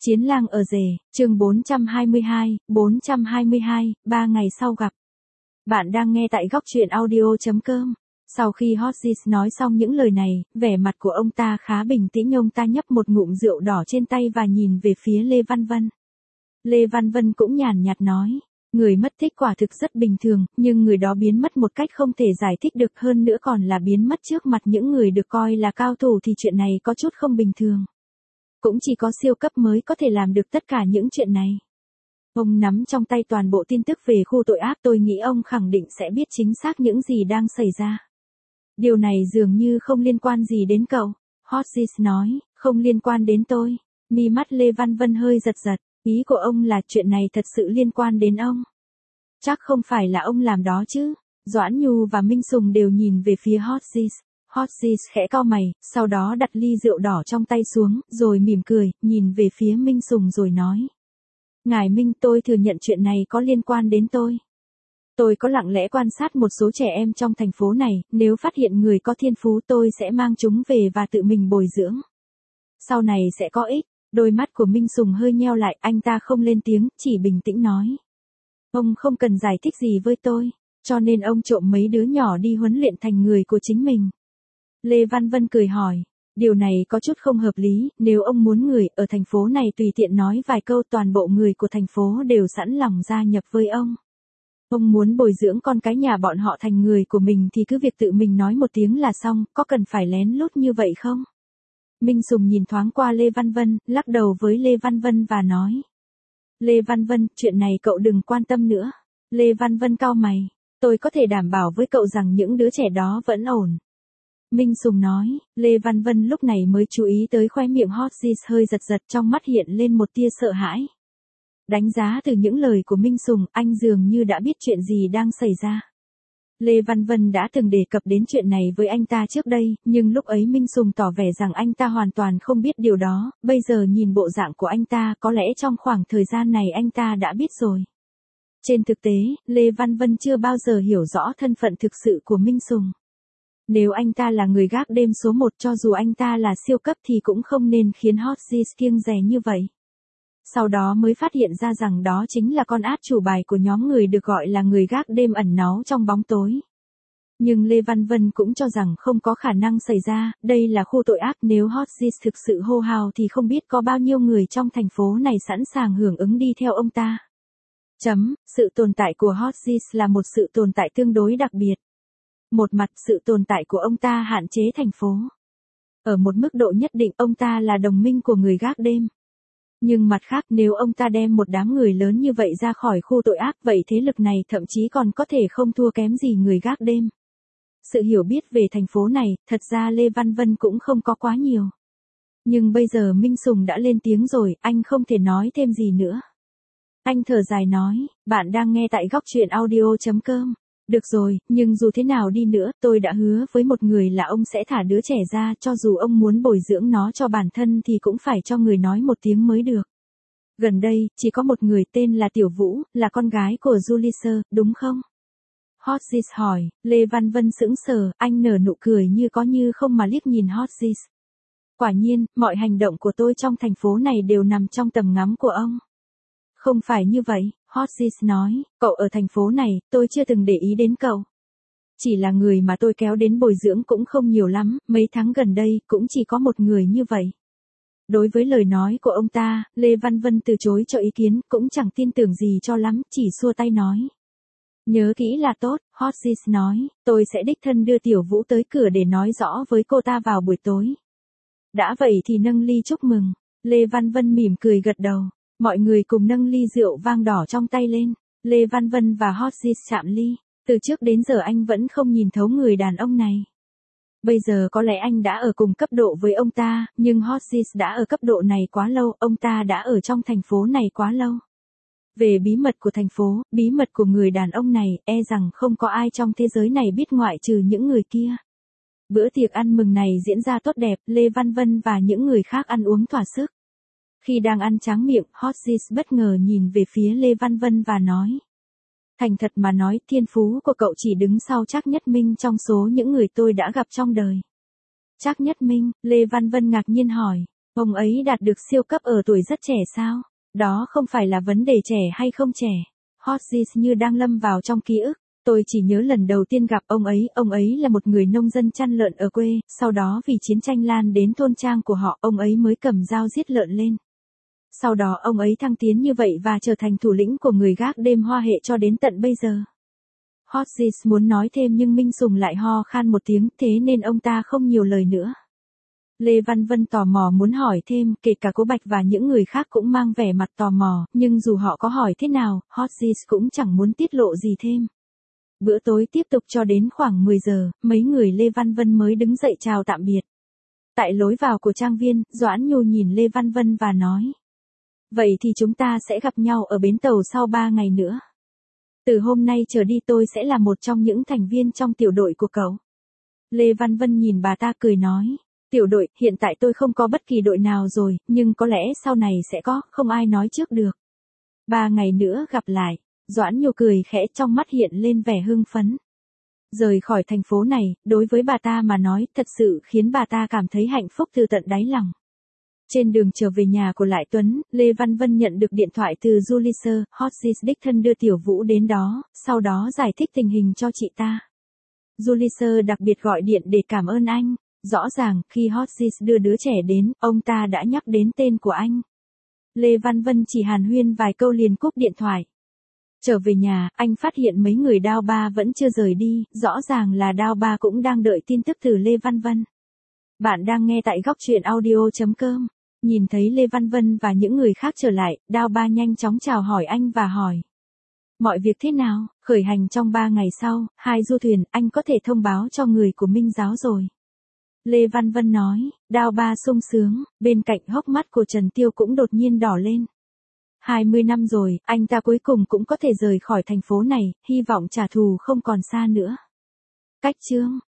Chiến lang ở rể, chương 422, 3 ngày sau gặp. Bạn đang nghe tại góc truyện audio.com. Sau khi Hodges nói xong những lời này, vẻ mặt của ông ta khá bình tĩnh, ông ta nhấp một ngụm rượu đỏ trên tay và nhìn về phía Lê Văn Vân. Lê Văn Vân cũng nhàn nhạt nói, người mất tích quả thực rất bình thường, nhưng người đó biến mất một cách không thể giải thích được, hơn nữa còn là biến mất trước mặt những người được coi là cao thủ, thì chuyện này có chút không bình thường. Cũng chỉ có siêu cấp mới có thể làm được tất cả những chuyện này. Ông nắm trong tay toàn bộ tin tức về khu tội ác, tôi nghĩ ông khẳng định sẽ biết chính xác những gì đang xảy ra. Điều này dường như không liên quan gì đến cậu, Hodges nói, không liên quan đến tôi. Mi mắt Lê Văn Vân hơi giật giật, ý của ông là chuyện này thật sự liên quan đến ông. Chắc không phải là ông làm đó chứ. Doãn Nhu và Minh Sùng đều nhìn về phía Hodges. Hodges khẽ cau mày, sau đó đặt ly rượu đỏ trong tay xuống, rồi mỉm cười, nhìn về phía Minh Sùng rồi nói. Ngài Minh, tôi thừa nhận chuyện này có liên quan đến tôi. Tôi có lặng lẽ quan sát một số trẻ em trong thành phố này, nếu phát hiện người có thiên phú tôi sẽ mang chúng về và tự mình bồi dưỡng. Sau này sẽ có ích. Đôi mắt của Minh Sùng hơi nheo lại, anh ta không lên tiếng, chỉ bình tĩnh nói. Ông không cần giải thích gì với tôi, cho nên ông trộm mấy đứa nhỏ đi huấn luyện thành người của chính mình. Lê Văn Vân cười hỏi, điều này có chút không hợp lý, nếu ông muốn người ở thành phố này tùy tiện nói vài câu, toàn bộ người của thành phố đều sẵn lòng gia nhập với ông. Ông muốn bồi dưỡng con cái nhà bọn họ thành người của mình thì cứ việc tự mình nói một tiếng là xong, có cần phải lén lút như vậy không? Minh Sùng nhìn thoáng qua Lê Văn Vân, lắc đầu với Lê Văn Vân và nói. Lê Văn Vân, chuyện này cậu đừng quan tâm nữa. Lê Văn Vân cau mày, tôi có thể đảm bảo với cậu rằng những đứa trẻ đó vẫn ổn. Minh Sùng nói, Lê Văn Vân lúc này mới chú ý tới khóe miệng Hodges hơi giật giật, trong mắt hiện lên một tia sợ hãi. Đánh giá từ những lời của Minh Sùng, anh dường như đã biết chuyện gì đang xảy ra. Lê Văn Vân đã từng đề cập đến chuyện này với anh ta trước đây, nhưng lúc ấy Minh Sùng tỏ vẻ rằng anh ta hoàn toàn không biết điều đó, bây giờ nhìn bộ dạng của anh ta, có lẽ trong khoảng thời gian này anh ta đã biết rồi. Trên thực tế, Lê Văn Vân chưa bao giờ hiểu rõ thân phận thực sự của Minh Sùng. Nếu anh ta là người gác đêm số 1, cho dù anh ta là siêu cấp thì cũng không nên khiến Hodges kiêng dè như vậy. Sau đó mới phát hiện ra rằng đó chính là con át chủ bài của nhóm người được gọi là người gác đêm ẩn náu trong bóng tối. Nhưng Lê Văn Vân cũng cho rằng không có khả năng xảy ra, đây là khu tội ác, nếu Hodges thực sự hô hào thì không biết có bao nhiêu người trong thành phố này sẵn sàng hưởng ứng đi theo ông ta. Sự tồn tại của Hodges là một sự tồn tại tương đối đặc biệt. Một mặt, sự tồn tại của ông ta hạn chế thành phố. Ở một mức độ nhất định, ông ta là đồng minh của người gác đêm. Nhưng mặt khác, nếu ông ta đem một đám người lớn như vậy ra khỏi khu tội ác, vậy thế lực này thậm chí còn có thể không thua kém gì người gác đêm. Sự hiểu biết về thành phố này, thật ra Lê Văn Vân cũng không có quá nhiều. Nhưng bây giờ Minh Sùng đã lên tiếng rồi, anh không thể nói thêm gì nữa. Anh thở dài nói, bạn đang nghe tại góc truyện audio.com. Được rồi, nhưng dù thế nào đi nữa, tôi đã hứa với một người là ông sẽ thả đứa trẻ ra, cho dù ông muốn bồi dưỡng nó cho bản thân thì cũng phải cho người nói một tiếng mới được. Gần đây, chỉ có một người tên là Tiểu Vũ, là con gái của Julius, đúng không? Hodges hỏi, Lê Văn Vân sững sờ, anh nở nụ cười như có như không mà liếc nhìn Hodges. Quả nhiên, mọi hành động của tôi trong thành phố này đều nằm trong tầm ngắm của ông. Không phải như vậy, Hodges nói, cậu ở thành phố này, tôi chưa từng để ý đến cậu. Chỉ là người mà tôi kéo đến bồi dưỡng cũng không nhiều lắm, mấy tháng gần đây cũng chỉ có một người như vậy. Đối với lời nói của ông ta, Lê Văn Vân từ chối cho ý kiến, cũng chẳng tin tưởng gì cho lắm, chỉ xua tay nói. Nhớ kỹ là tốt, Hodges nói, tôi sẽ đích thân đưa Tiểu Vũ tới cửa để nói rõ với cô ta vào buổi tối. Đã vậy thì nâng ly chúc mừng. Lê Văn Vân mỉm cười gật đầu. Mọi người cùng nâng ly rượu vang đỏ trong tay lên. Lê Văn Vân và Hodges chạm ly. Từ trước đến giờ anh vẫn không nhìn thấu người đàn ông này. Bây giờ có lẽ anh đã ở cùng cấp độ với ông ta, nhưng Hodges đã ở cấp độ này quá lâu, ông ta đã ở trong thành phố này quá lâu. Về bí mật của thành phố, bí mật của người đàn ông này, e rằng không có ai trong thế giới này biết ngoại trừ những người kia. Bữa tiệc ăn mừng này diễn ra tốt đẹp, Lê Văn Vân và những người khác ăn uống thỏa sức. Khi đang ăn tráng miệng, Hodges bất ngờ nhìn về phía Lê Văn Vân và nói. Thành thật mà nói, thiên phú của cậu chỉ đứng sau Trác Nhất Minh trong số những người tôi đã gặp trong đời. Trác Nhất Minh, Lê Văn Vân ngạc nhiên hỏi. Ông ấy đạt được siêu cấp ở tuổi rất trẻ sao? Đó không phải là vấn đề trẻ hay không trẻ. Hodges như đang lâm vào trong ký ức. Tôi chỉ nhớ lần đầu tiên gặp ông ấy là một người nông dân chăn lợn ở quê, sau đó vì chiến tranh lan đến thôn trang của họ, ông ấy mới cầm dao giết lợn lên. Sau đó ông ấy thăng tiến như vậy và trở thành thủ lĩnh của người gác đêm Hoa Hệ cho đến tận bây giờ. Hodges muốn nói thêm nhưng Minh Sùng lại ho khan một tiếng, thế nên ông ta không nhiều lời nữa. Lê Văn Vân tò mò muốn hỏi thêm, kể cả Cố Bạch và những người khác cũng mang vẻ mặt tò mò, nhưng dù họ có hỏi thế nào, Hodges cũng chẳng muốn tiết lộ gì thêm. Bữa tối tiếp tục cho đến khoảng 10 giờ, mấy người Lê Văn Vân mới đứng dậy chào tạm biệt. Tại lối vào của trang viên, Doãn Nhu nhìn Lê Văn Vân và nói. Vậy thì chúng ta sẽ gặp nhau ở bến tàu sau 3 ngày nữa. Từ hôm nay trở đi tôi sẽ là một trong những thành viên trong tiểu đội của cậu. Lê Văn Vân nhìn bà ta cười nói. Tiểu đội, hiện tại tôi không có bất kỳ đội nào rồi, nhưng có lẽ sau này sẽ có, không ai nói trước được. 3 ngày nữa gặp lại. Doãn Nhu cười khẽ, trong mắt hiện lên vẻ hưng phấn. Rời khỏi thành phố này, đối với bà ta mà nói, thật sự khiến bà ta cảm thấy hạnh phúc từ tận đáy lòng. Trên đường trở về nhà của Lại Tuấn, Lê Văn Vân nhận được điện thoại từ Julissa, Hodges đích thân đưa Tiểu Vũ đến đó, sau đó giải thích tình hình cho chị ta. Julissa đặc biệt gọi điện để cảm ơn anh. Rõ ràng, khi Hodges đưa đứa trẻ đến, ông ta đã nhắc đến tên của anh. Lê Văn Vân chỉ hàn huyên vài câu liền cúp điện thoại. Trở về nhà, anh phát hiện mấy người Đao Ba vẫn chưa rời đi, rõ ràng là Đao Ba cũng đang đợi tin tức từ Lê Văn Vân. Bạn đang nghe tại góc truyện audio.com. Nhìn thấy Lê Văn Vân và những người khác trở lại, Đao Ba nhanh chóng chào hỏi anh và hỏi. Mọi việc thế nào? Khởi hành trong 3 ngày sau, 2 du thuyền, anh có thể thông báo cho người của Minh Giáo rồi. Lê Văn Vân nói, Đao Ba sung sướng, bên cạnh hốc mắt của Trần Tiêu cũng đột nhiên đỏ lên. 20 năm rồi, anh ta cuối cùng cũng có thể rời khỏi thành phố này, hy vọng trả thù không còn xa nữa. Cách chương